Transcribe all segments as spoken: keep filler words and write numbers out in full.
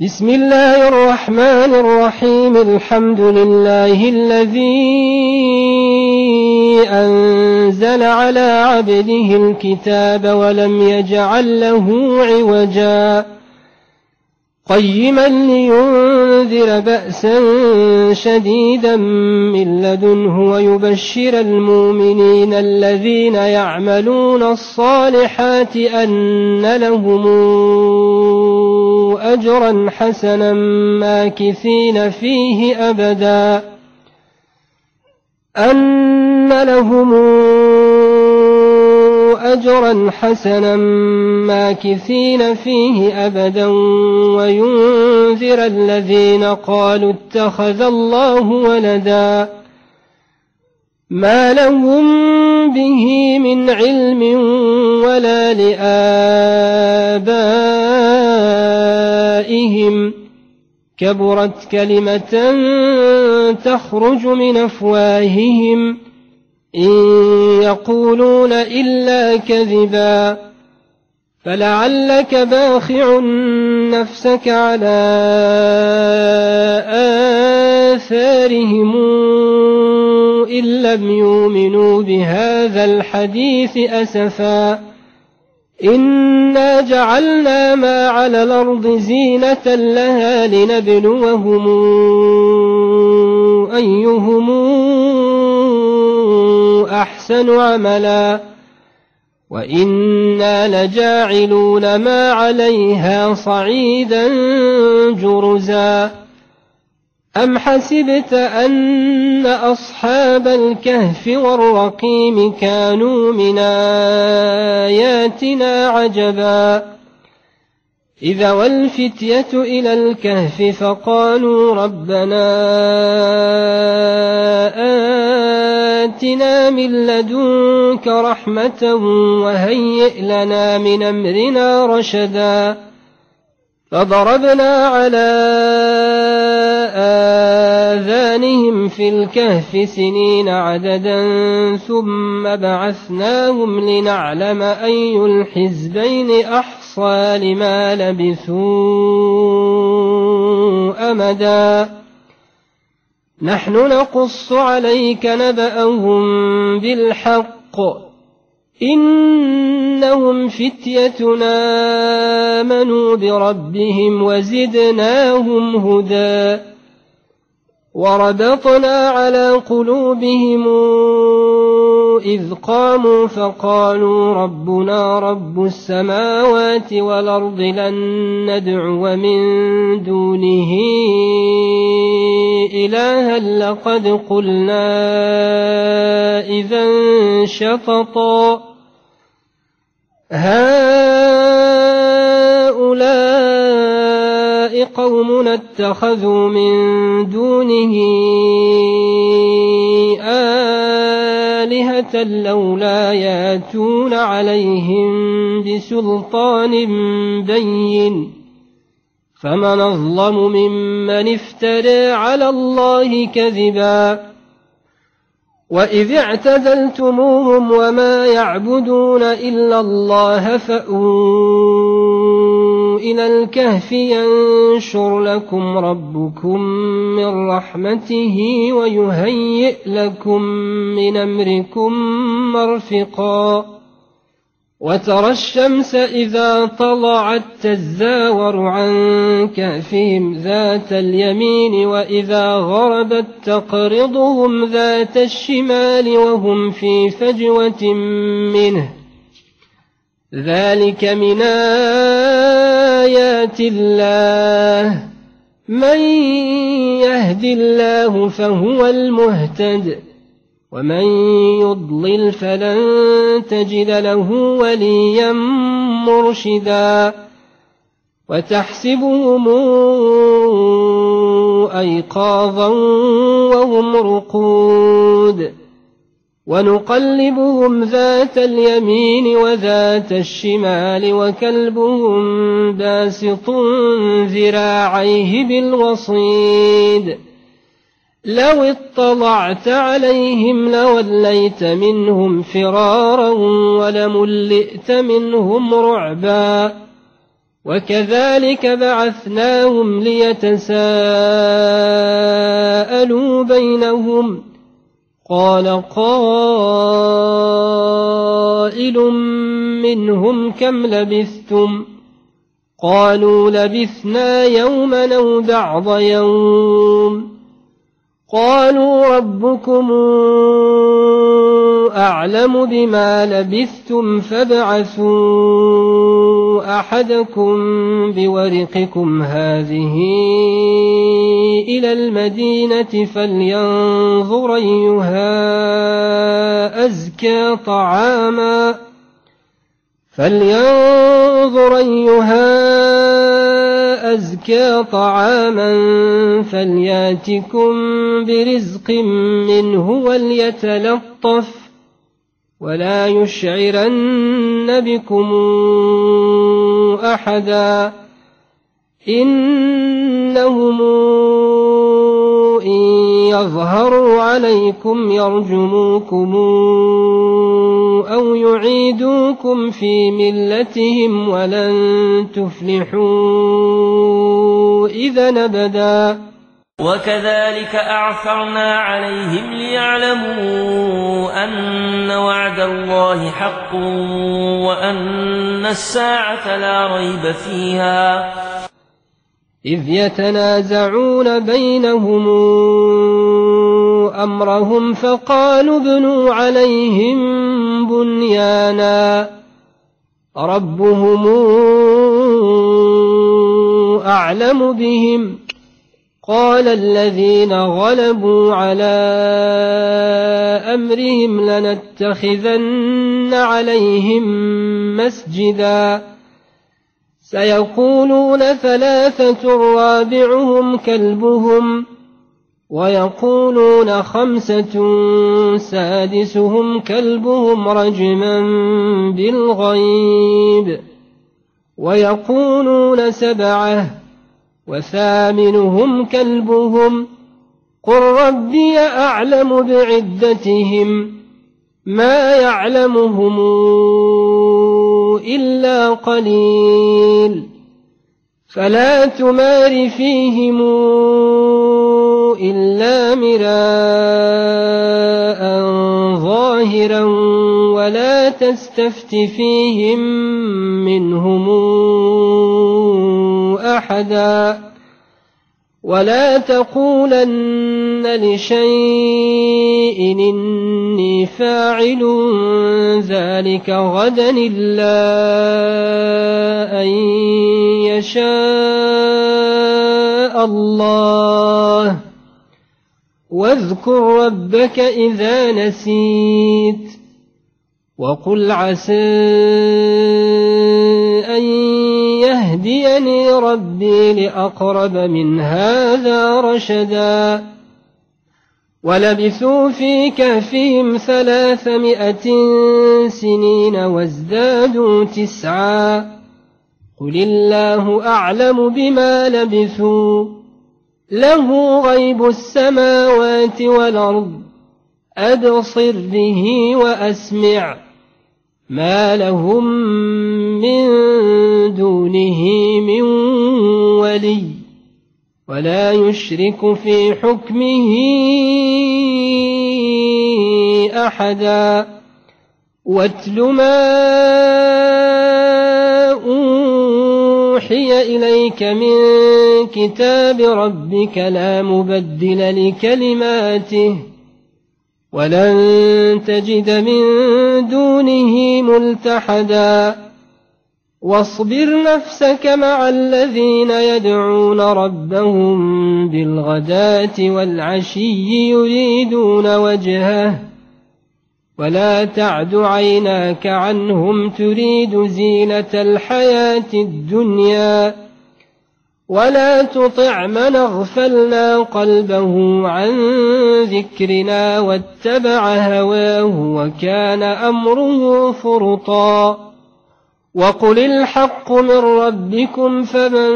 بسم الله الرحمن الرحيم. الحمد لله الذي أنزل على عبده الكتاب ولم يجعل له عوجا قيما لينذر بأسا شديدا من لدنه ويبشر المؤمنين الذين يعملون الصالحات أن لهم أجرا حسنا ماكثين فيه أبدا أن لهم أجرا حسنا ماكثين فيه أبدا وينذر الذين قالوا اتخذ الله ولدا ما لهم به من علم ولا لآبائهم كبرت كلمة تخرج من أفواههم إن يقولون إلا كذبا فلعلك باخع نفسك على آثارهم إن لم يؤمنوا بهذا الحديث أسفا إنا جعلنا ما على الأرض زينة لها لنبلوهم أيهم أحسن عملا وإنا لجاعلون ما عليها صعيدا جرزا أم حسبت أن أصحاب الكهف والرقيم كانوا من آياتنا عجبا إذا والفتية إلى الكهف فقالوا ربنا آتنا من لدنك رحمة وهيئ لنا من أمرنا رشدا فضربنا على آذانهم في الكهف سنين عددا ثم بعثناهم لنعلم أي الحزبين أحصى لما لبثوا أمدا نحن نقص عليك نبأهم بالحق إنهم فتيتنا آمنوا بربهم وزدناهم هدى وربطنا على قلوبهم إذ قاموا فقالوا ربنا رب السماوات والأرض لن ندعو من دونه إلها لقد قلنا إذا شططا هؤلاء قومنا اتخذوا من دونه آلهة لولا يأتون عليهم بسلطان بين فمن أظلم ممن افترى على الله كذبا وإذ اعتزلتموهم وما يعبدون إلا الله فأووا إلى الكهف ينشر لكم ربكم من رحمته ويهيئ لكم من أمركم مرفقا وترى الشمس إذا طلعت تزاور عن كهفهم ذات اليمين وإذا غربت تقرضهم ذات الشمال وهم في فجوة منه ذلك من آيات الله من يهد الله فهو المهتد ومن يضلل فلن تجد له وليا مرشدا وتحسبهم أيقاظا وهم رقود ونقلبهم ذات اليمين وذات الشمال وكلبهم باسط ذراعيه بالوصيد لو اطلعت عليهم لوليت منهم فرارا ولملئت منهم رعبا وكذلك بعثناهم ليتساءلوا بينهم قال قائل منهم كم لبثتم قالوا لبثنا يوما أو بعض يوم قالوا ربكم أعلم بما لبثتم فابعثوا أحدكم بورقكم هذه إلى المدينة فلينظر أيها أزكى طعاما فلينظر أيها أزكى طعاما فلياتكم برزق منه وليتلطف ولا يشعرن بكم أحدا إنهم إن يظهروا عليكم يرجموكم أو يعيدوكم في ملتهم ولن تفلحوا إذا أبدا وكذلك أعثرنا عليهم ليعلموا أن وعد الله حق وأن الساعة لا ريب فيها إذ يتنازعون بينهم أمرهم فقالوا ابنوا عليهم بنيانا ربهم أعلم بهم قال الذين غلبوا على أمرهم لنتخذن عليهم مسجدا سيقولون ثلاثة رابعهم كلبهم ويقولون خمسة سادسهم كلبهم رجما بالغيب ويقولون سبعة وثامنهم كلبهم قل ربي أعلم بعدتهم ما يعلمهم إلا قليل فلا تمار فيهم إلا مراء ظاهرا ولا تستفت فيهم منهم أحدا ولا تقولن لشيء إني فاعل ذلك غدا إلا أن يشاء الله واذكر ربك إذا نسيت وقل عسى أن يهديني ربي لأقرب من هذا رشدا ولبثوا في كهفهم ثلاثمائة سنين وازدادوا تسعا قل الله أعلم بما لبثوا له غيب السماوات والأرض أبصر به وأسمع ما لهم من دونه من ولي ولا يشرك في حكمه أحدا واتل ما أوحي إليك من كتاب ربك لا مبدل لكلماته ولن تجد من دونه ملتحدا واصبر نفسك مع الذين يدعون ربهم بالغداة والعشي يريدون وجهه ولا تعد عيناك عنهم تريد زينة الحياة الدنيا ولا تطع من اغفلنا قلبه عن ذكرنا واتبع هواه وكان أمره فرطا وقل الحق من ربكم فمن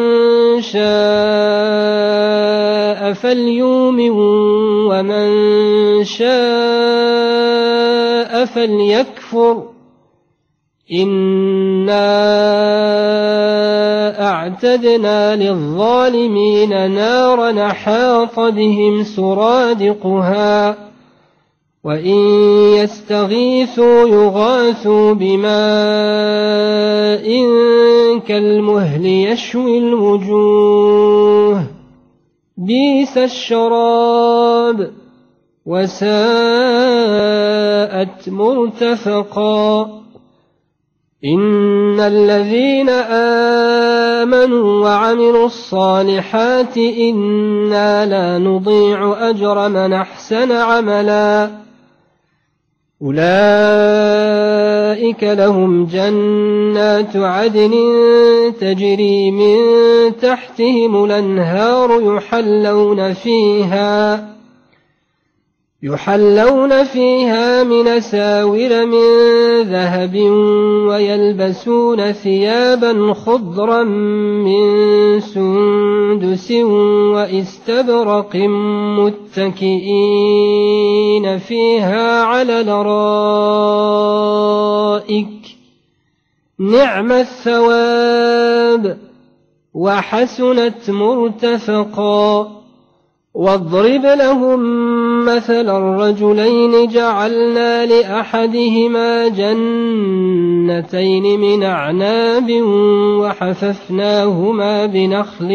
شاء فليؤمن ومن شاء فليكفر إنا أعتدنا للظالمين نارا أحاط بهم سرادقها وإن يستغيثوا يغاثوا بماء كالمهل يشوي الوجوه بئس الشراب وساءت مرتفقا إن الذين آمنوا وعملوا الصالحات إنا لا نضيع أجر من أحسن عملا أولئك لهم جنات عدن تجري من تحتهم الأنهار يحلون فيها يحلون فيها من أساور من ذهب ويلبسون ثيابا خضرا من سندس واستبرق متكئين فيها على الأرائك نعم الثواب وحسنت مرتفقا واضرب لهم مثل الرجلين جعلنا لأحدهما جنتين من أعناب وحففناهما بنخل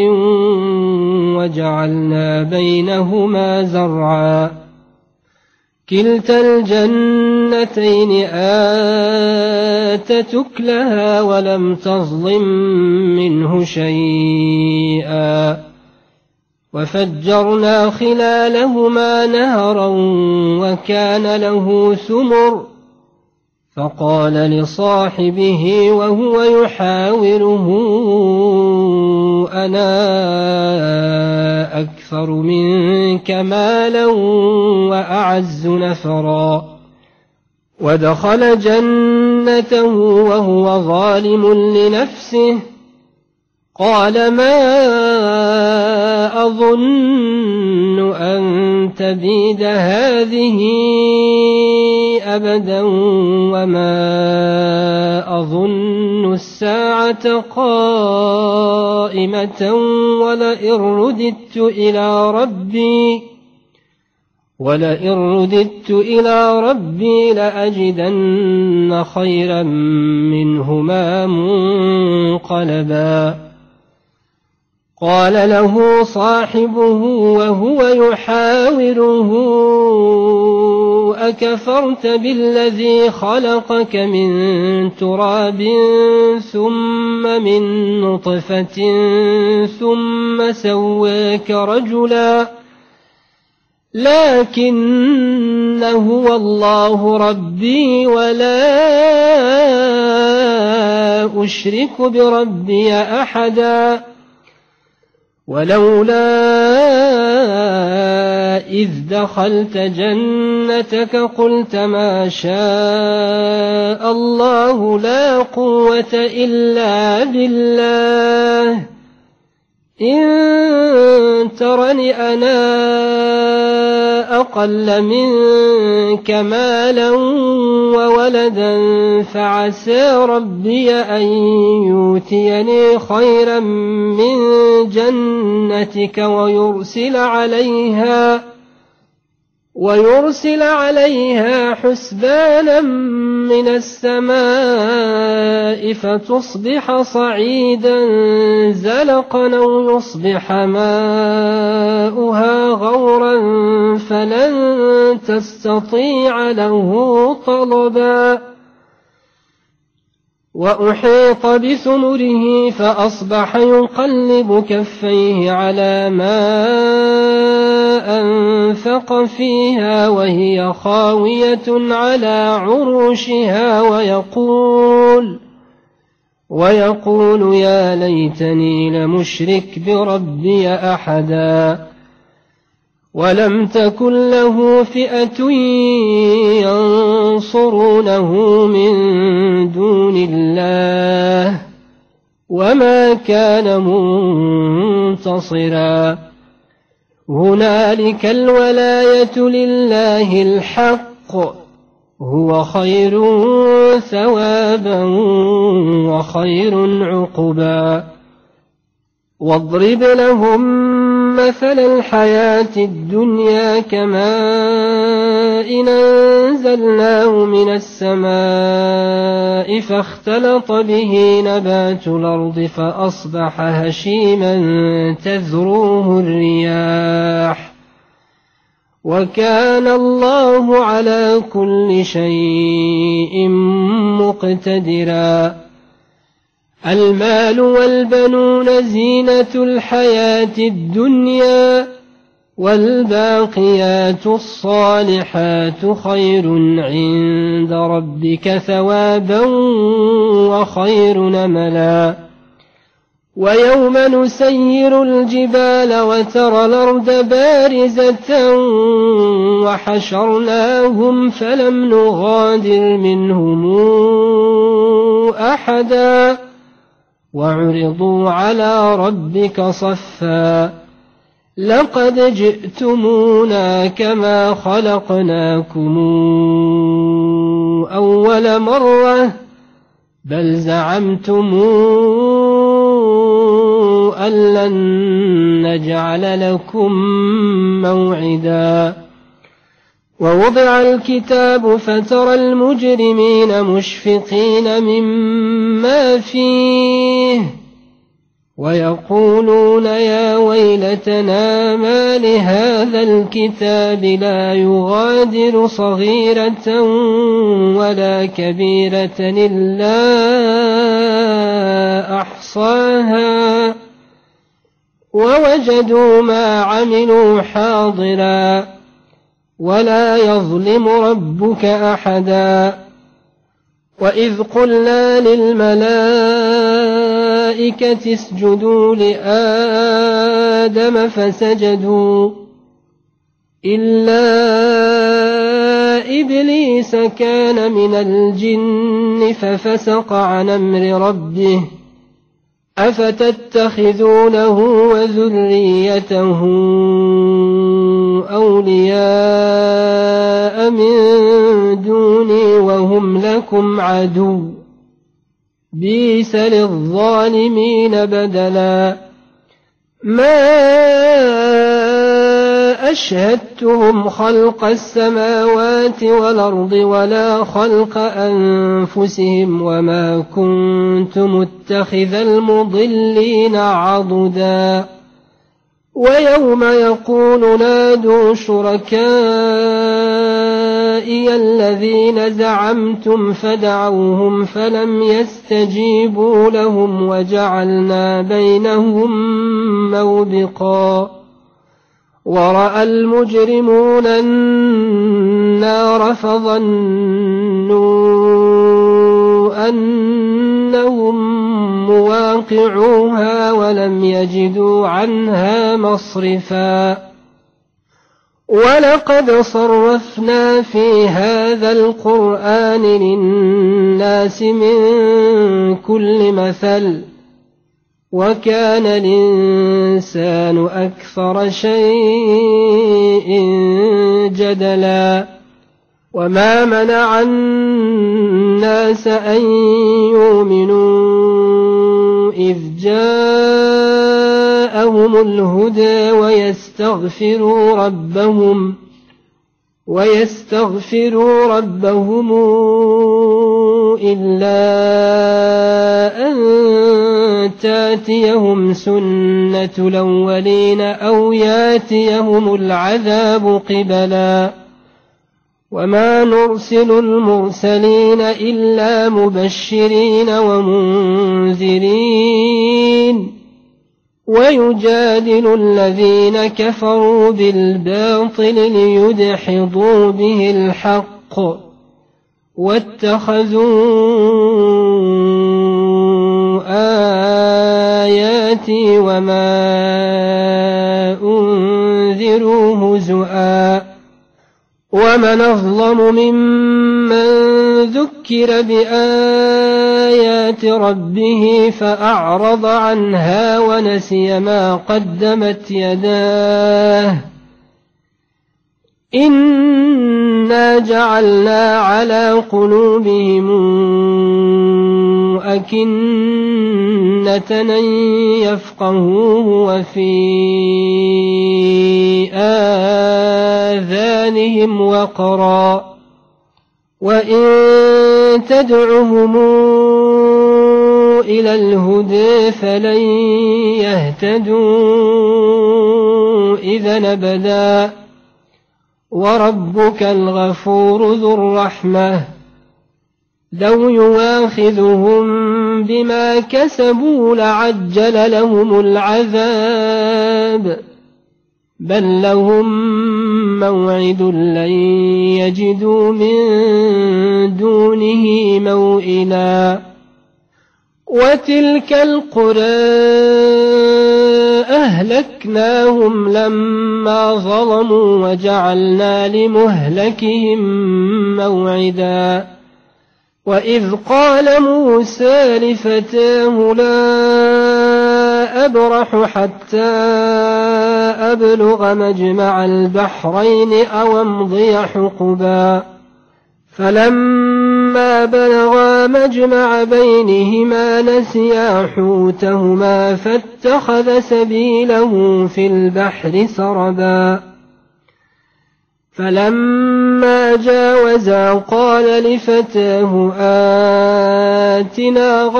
وجعلنا بينهما زرعا كلتا الجنتين آتت أكلها ولم تظلم منه شيئا وفجرنا خلالهما نهرا وكان له ثمر فقال لصاحبه وهو يحاوره أنا أكثر منك مالا وأعز نفرا ودخل جنته وهو ظالم لنفسه قال ما أظن أن تبيد هذه أبدا وما أظن الساعة قائمة ولئن رددت إلى ربي ولئن رددت إلى ربي لأجدن خيرا منهما منقلبا قال له صاحبه وهو يحاوره أكفرت بالذي خلقك من تراب ثم من نطفة ثم سواك رجلا لكن هو الله ربي ولا أشرك بربي أحدا ولولا إذ دخلت جنتك قلت ما شاء الله لا قوة إلا بالله إن ترني أنا أقل منك مالا وولدا فعسى ربي أن يؤتيني خيرا من جنتك ويرسل عليها ويرسل عليها حسبانا من السماء فتصبح صعيدا زلقا أو يصبح ماؤها غورا فلن تستطيع له طلبا وأحيط بثمره فأصبح يقلب كفيه على ما أنفق فيها وهي خاوية على عروشها ويقول ويقول يا ليتني لمشرك بربي أحدا ولم تكن له فئة ينصرونه من دون الله وما كان منتصرا هنالك الولاية لله الحق هو خير ثوابا وخير عقبا واضرب لهم مثل الحياة الدنيا كماء أنزلناه من السماء فاختلط به نبات الأرض فأصبح هشيما تذروه الرياح وكان الله على كل شيء مقتدرا. المال والبنون زينة الحياة الدنيا والباقيات الصالحات خير عند ربك ثوابا وخير نملا. ويوم نسير الجبال وترى الأرض بارزة وحشرناهم فلم نغادر منهم أحدا وعرضوا على ربك صفا لقد جئتمونا كما خلقناكم أول مرة بل زعمتم أن لن نجعل لكم موعدا. ووضع الكتاب فترى المجرمين مشفقين مما فيه ويقولون يا ويلتنا ما لهذا الكتاب لا يغادر صغيرة ولا كبيرة إلا أحصاها ووجدوا ما عملوا حاضرا ولا يظلم ربك أحدا. وإذ قلنا للملائكة اسجدوا لآدم فسجدوا إلا إبليس كان من الجن ففسق عن أمر ربه أفتتخذونه وذريته أولياء من دوني وهم لكم عدو بئس للظالمين بدلا. ما أشهدتهم خلق السماوات والأرض ولا خلق أنفسهم وما كنت متخذ المضلين عضدا. ويوم يقول نادوا شركائي الذين زعمتم فدعوهم فلم يستجيبوا لهم وجعلنا بينهم موبقا. ورأى المجرمون النار فظنوا أنهم مواقعوها ولم يجدوا عنها مصرفا. ولقد صرفنا في هذا القرآن للناس من كل مثل وكان الإنسان أكثر شيء جدلا. وما منع الناس أن يؤمنوا إذ جاءهم الهدى ويستغفروا ربهم ويستغفروا ربهم إلا أن تاتيهم سنة الأولين أو ياتيهم العذاب قبلا. وما نرسل المرسلين إلا مبشرين ومنذرين ويجادل الذين كفروا بالباطل ليدحضوا به الحق واتخذوا آياتي وما أنذروا هزؤا. ومن أظلم ممن ذكر بآيات ربه فأعرض عنها ونسي ما قدمت يداه إنا جعلنا على قلوبهم أكنة أن يفقهوه وفي آذانهم وقرا وإن تدعهم إلى الهدى فلن يهتدوا إذا أبدا وربك الغفور ذو الرحمة لو يواخذهم بما كسبوا لعجل لهم العذاب بل لهم موعد لن يجدوا من دونه موئلا وتلك القرى أهلكناهم لما ظلموا وجعلنا لمهلكهم موعدا وإذ قال موسى لفتاه لا أبرح حتى أبلغ مجمع البحرين أو أمضي حقبا فلما بلغا مجمع بينهما نسيا حوتهما فاتخذ سبيله في البحر سربا فلما جاوزا قال لفتاه آتنا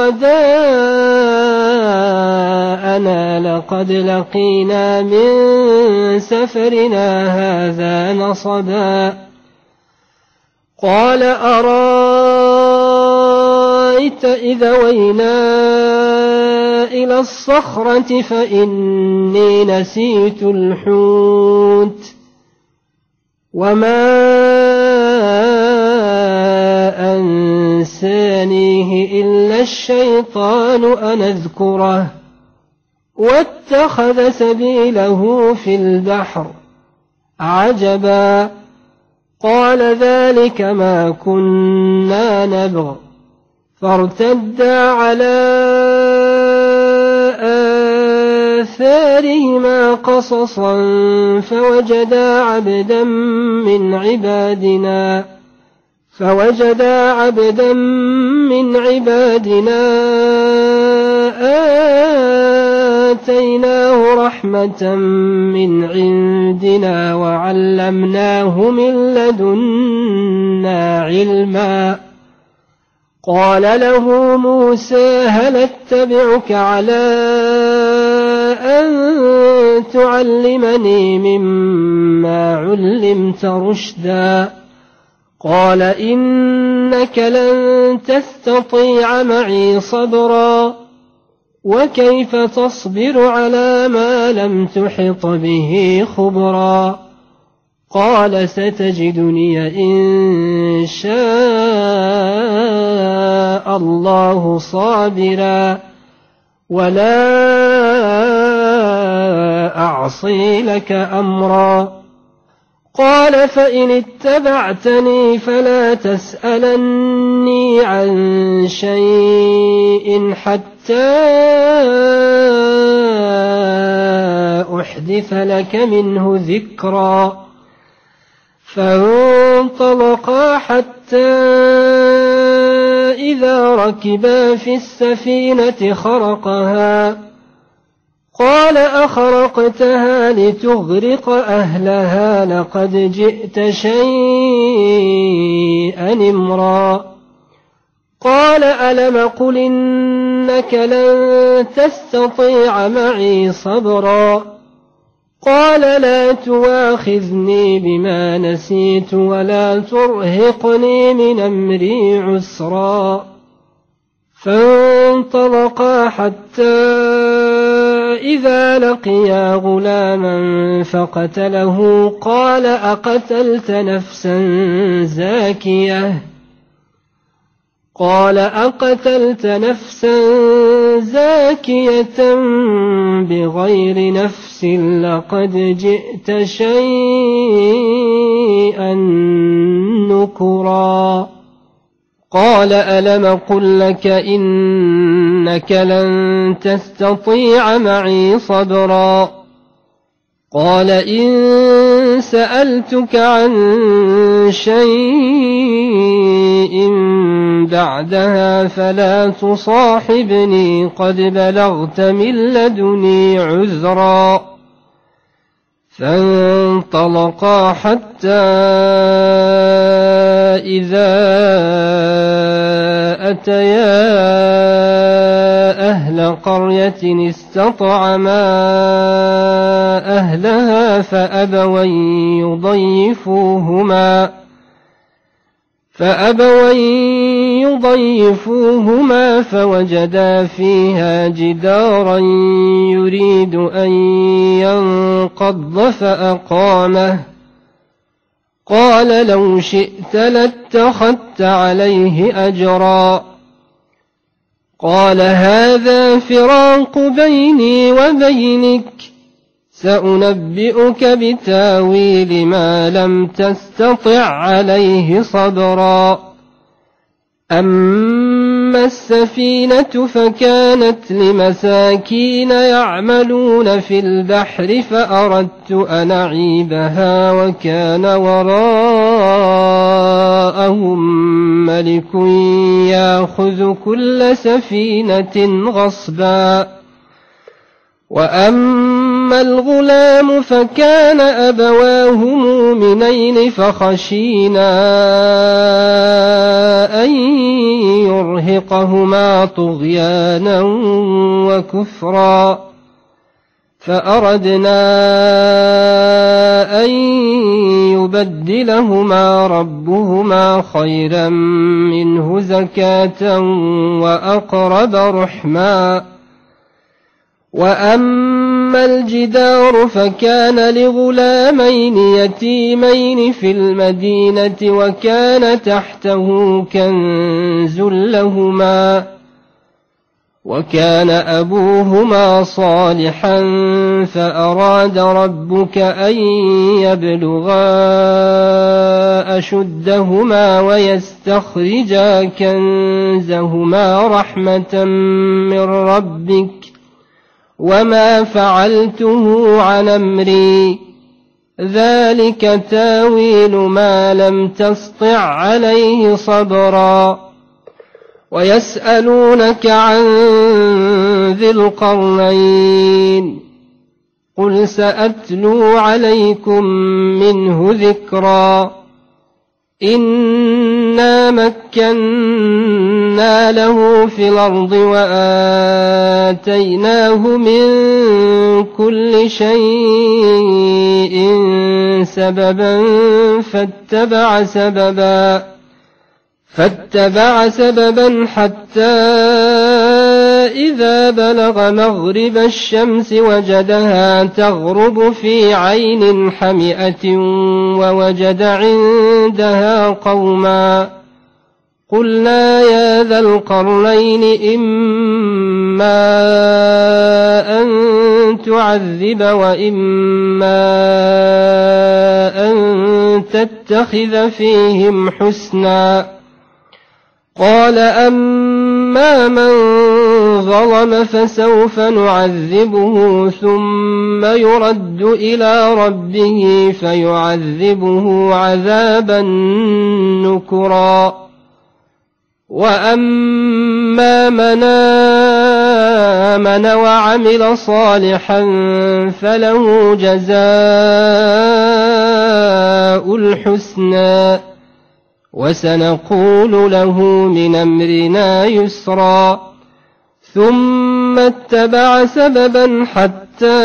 غداءنا لقد لقينا من سفرنا هذا نصبا قال أرأيت إذا وينا إلى الصخرة فإني نسيت الحوت وما أنسانيه إلا الشيطان أن أذكره واتخذ سبيله في البحر عجبا قال ذلك ما كنا نبغ فارتدا على آثارهما قصصا فوجدا عبدا من عبادنا فوجدا عبدا من عبادنا آتيناه رحمة من عندنا وعلمناه من لدنا علما قال له موسى هل اتبعك على أن تعلمني مما علمت رشدا قال إنك لن تستطيع معي صبرا وكيف تصبر على ما لم تحط به خبرا قال ستجدني إن شاء الله صابرا ولا أعصي لك أمرا قال فإن اتبعتني فلا تسألني عن شيء حتى أحدث لك منه ذكرا فانطلقا حتى إذا ركبا في السفينة خرقها قال أخرقتها لتغرق أهلها لقد جئت شيئا إمرا قال ألم قل إنك لن تستطيع معي صبرا قال لا تواخذني بما نسيت ولا ترهقني من أمري عسرا فانطلقا حتى إذا لقيا غلاما فقتله قال أقتلت نفسا زاكية قال أقتلت نفسا زاكية بغير نفس لقد جئت شيئا نكرا قال ألم قل لك إنك لن تستطيع معي صبرا قال إن سألتك عن شيء بعدها فلا تصاحبني قد بلغت من لدني عذرا فانطلقا حتى إذا أتيا أهل قرية استطعما أهلها فأبوا يضيفوهما فأبوا يضيفوهما فوجدا فيها جدارا يريد أن ينقض فأقامه قال لو شئت لاتخذت عليه أجرا قال هذا فراق بيني وبينك سأنبئك بتاويل ما لم تستطع عليه صبرا أما السفينة فكانت لمساكين يعملون في البحر فأردت أن أعيبها وكان وراءهم ملك يأخذ كل سفينة غصبا وأما الغلام فكان أبواه مؤمنين فخشينا أن يرهقهما طغيانا وكفرا فأردنا أن يبدلهما ربهما خيرا منه زكاة وأقرب رحما وأما الجدار فكان لغلامين يتيمين في المدينة وكان تحته كنز لهما وكان أبوهما صالحا فأراد ربك أن يبلغا أشدهما ويستخرجا كنزهما رحمة من ربك وما فعلته عن أمري ذلك تاويل ما لم تسطع عليه صبرا ويسألونك عن ذي القرنين قل سأتلو عليكم منه ذكرا إنا مكنا له في الأرض وآتيناه من كل شيء سببا فاتبع سببا فاتبع سببا حتى إذا بلغ مغرب الشمس وجدها تغرب في عين حمئة ووجد عندها قوما قلنا يا ذا القرنين إما أن تعذب وإما أن تتخذ فيهم حسنا قال أما من ظلم فسوف نعذبه ثم يرد إلى ربه فيعذبه عذابا نكرا وأما من آمن وعمل صالحا فله جزاء الحسنى وسنقول له من أمرنا يسرا ثم اتبع سببا حتى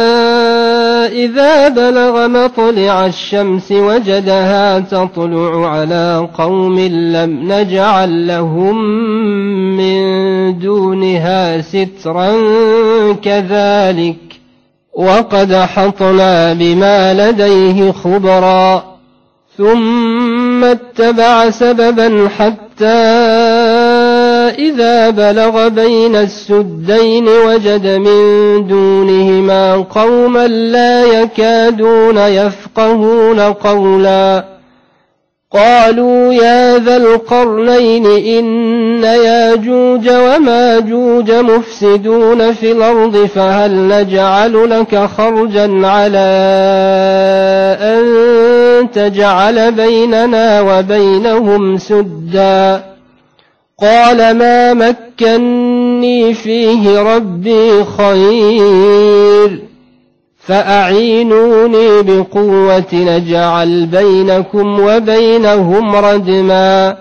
إذا بلغ مطلع الشمس وجدها تطلع على قوم لم نجعل لهم من دونها سترا كذلك وقد حطنا بما لديه خبرا ثم اتبع سببا حتى إذا بلغ بين السدين وجد من دونهما قوما لا يكادون يفقهون قولا قالوا يا ذا القرنين إن ياجوج وماجوج مفسدون في الأرض فهل نجعل لك خرجا على أن تجعل بيننا وبينهم سدا قال ما مكني فيه ربي خير فأعينوني بقوة نجعل بينكم وبينهم ردما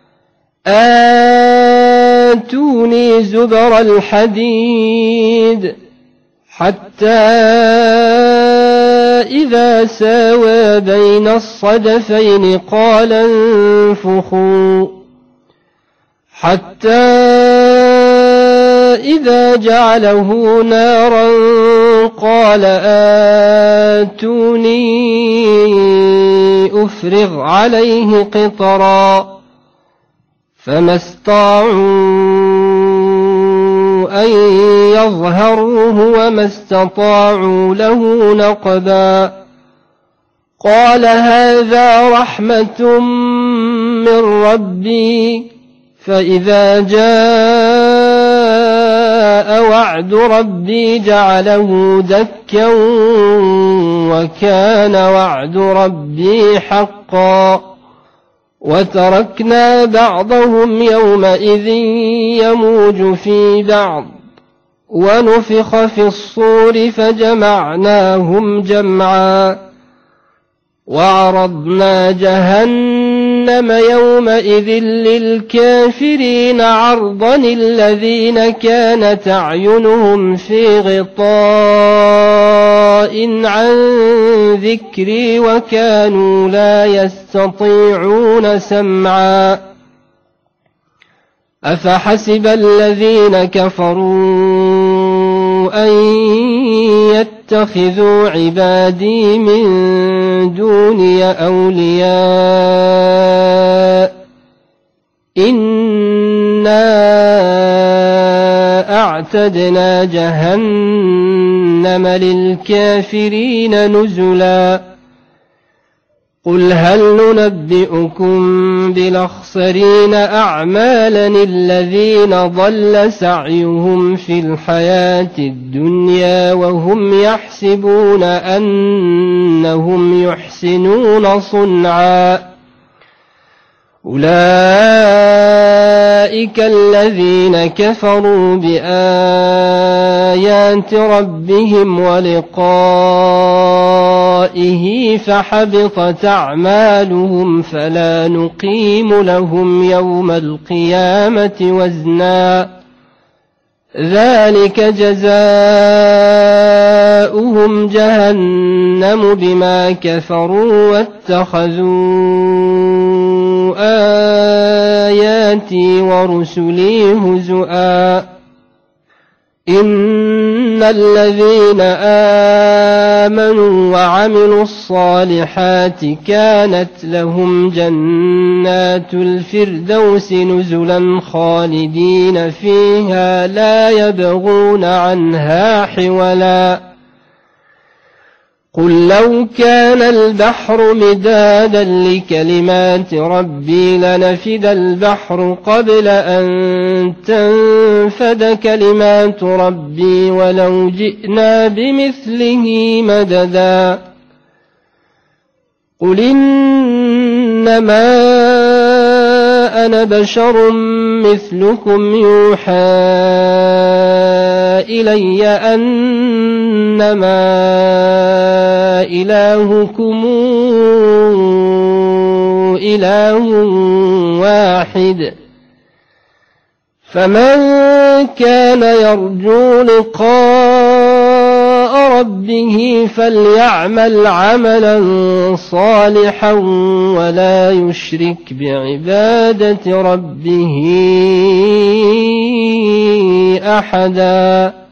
آتوني زبر الحديد حتى إذا ساوى بين الصدفين قال انفخوا حتى إذا جعله نارا قال آتوني أفرغ عليه قطرا فما استطاعوا أن يظهروه وما استطاعوا له نقبا قال هذا رحمة من ربي فإذا جاء وعد ربي جعله دكا وكان وعد ربي حقا وتركنا بعضهم يومئذ يموج في بعض ونفخ في الصور فجمعناهم جمعا وعرضنا جهنم يومئذ للكافرين عرضا الذين كانت أعينهم في غطاء عن ذكري وكانوا لا يستطيعون سمعا أفحسب الذين كفروا أن يتخذوا عبادي من دوني أولياء إنا أعتدنا جهنم للكافرين نزلا قل هل ننبئكم بالأخسرين أعمالا الذين ضل سعيهم في الحياة الدنيا وهم يحسبون أنهم يحسنون صنعا أولئك الذين كفروا بآيات ربهم ولقائه فحبطت أعمالهم فلا نقيم لهم يوم القيامة وزنا ذلك جزاؤهم جهنم بما كفروا واتخذوا آياتي ورسلي هزؤا إن الذين آمنوا وعملوا الصالحات كانت لهم جنات الفردوس نزلا خالدين فيها لا يبغون عنها حولا قل لو كان البحر مدادا لكلمات ربي لنفد البحر قبل أن تنفد كلمات ربي ولو جئنا بمثله مددا قل إنما أنا بشر مثلكم يوحى إلي أنما إلهكم إله واحد فمن كان يرجو لقاء ربه فليعمل عملا صالحا ولا يشرك بعبادة ربه أحدا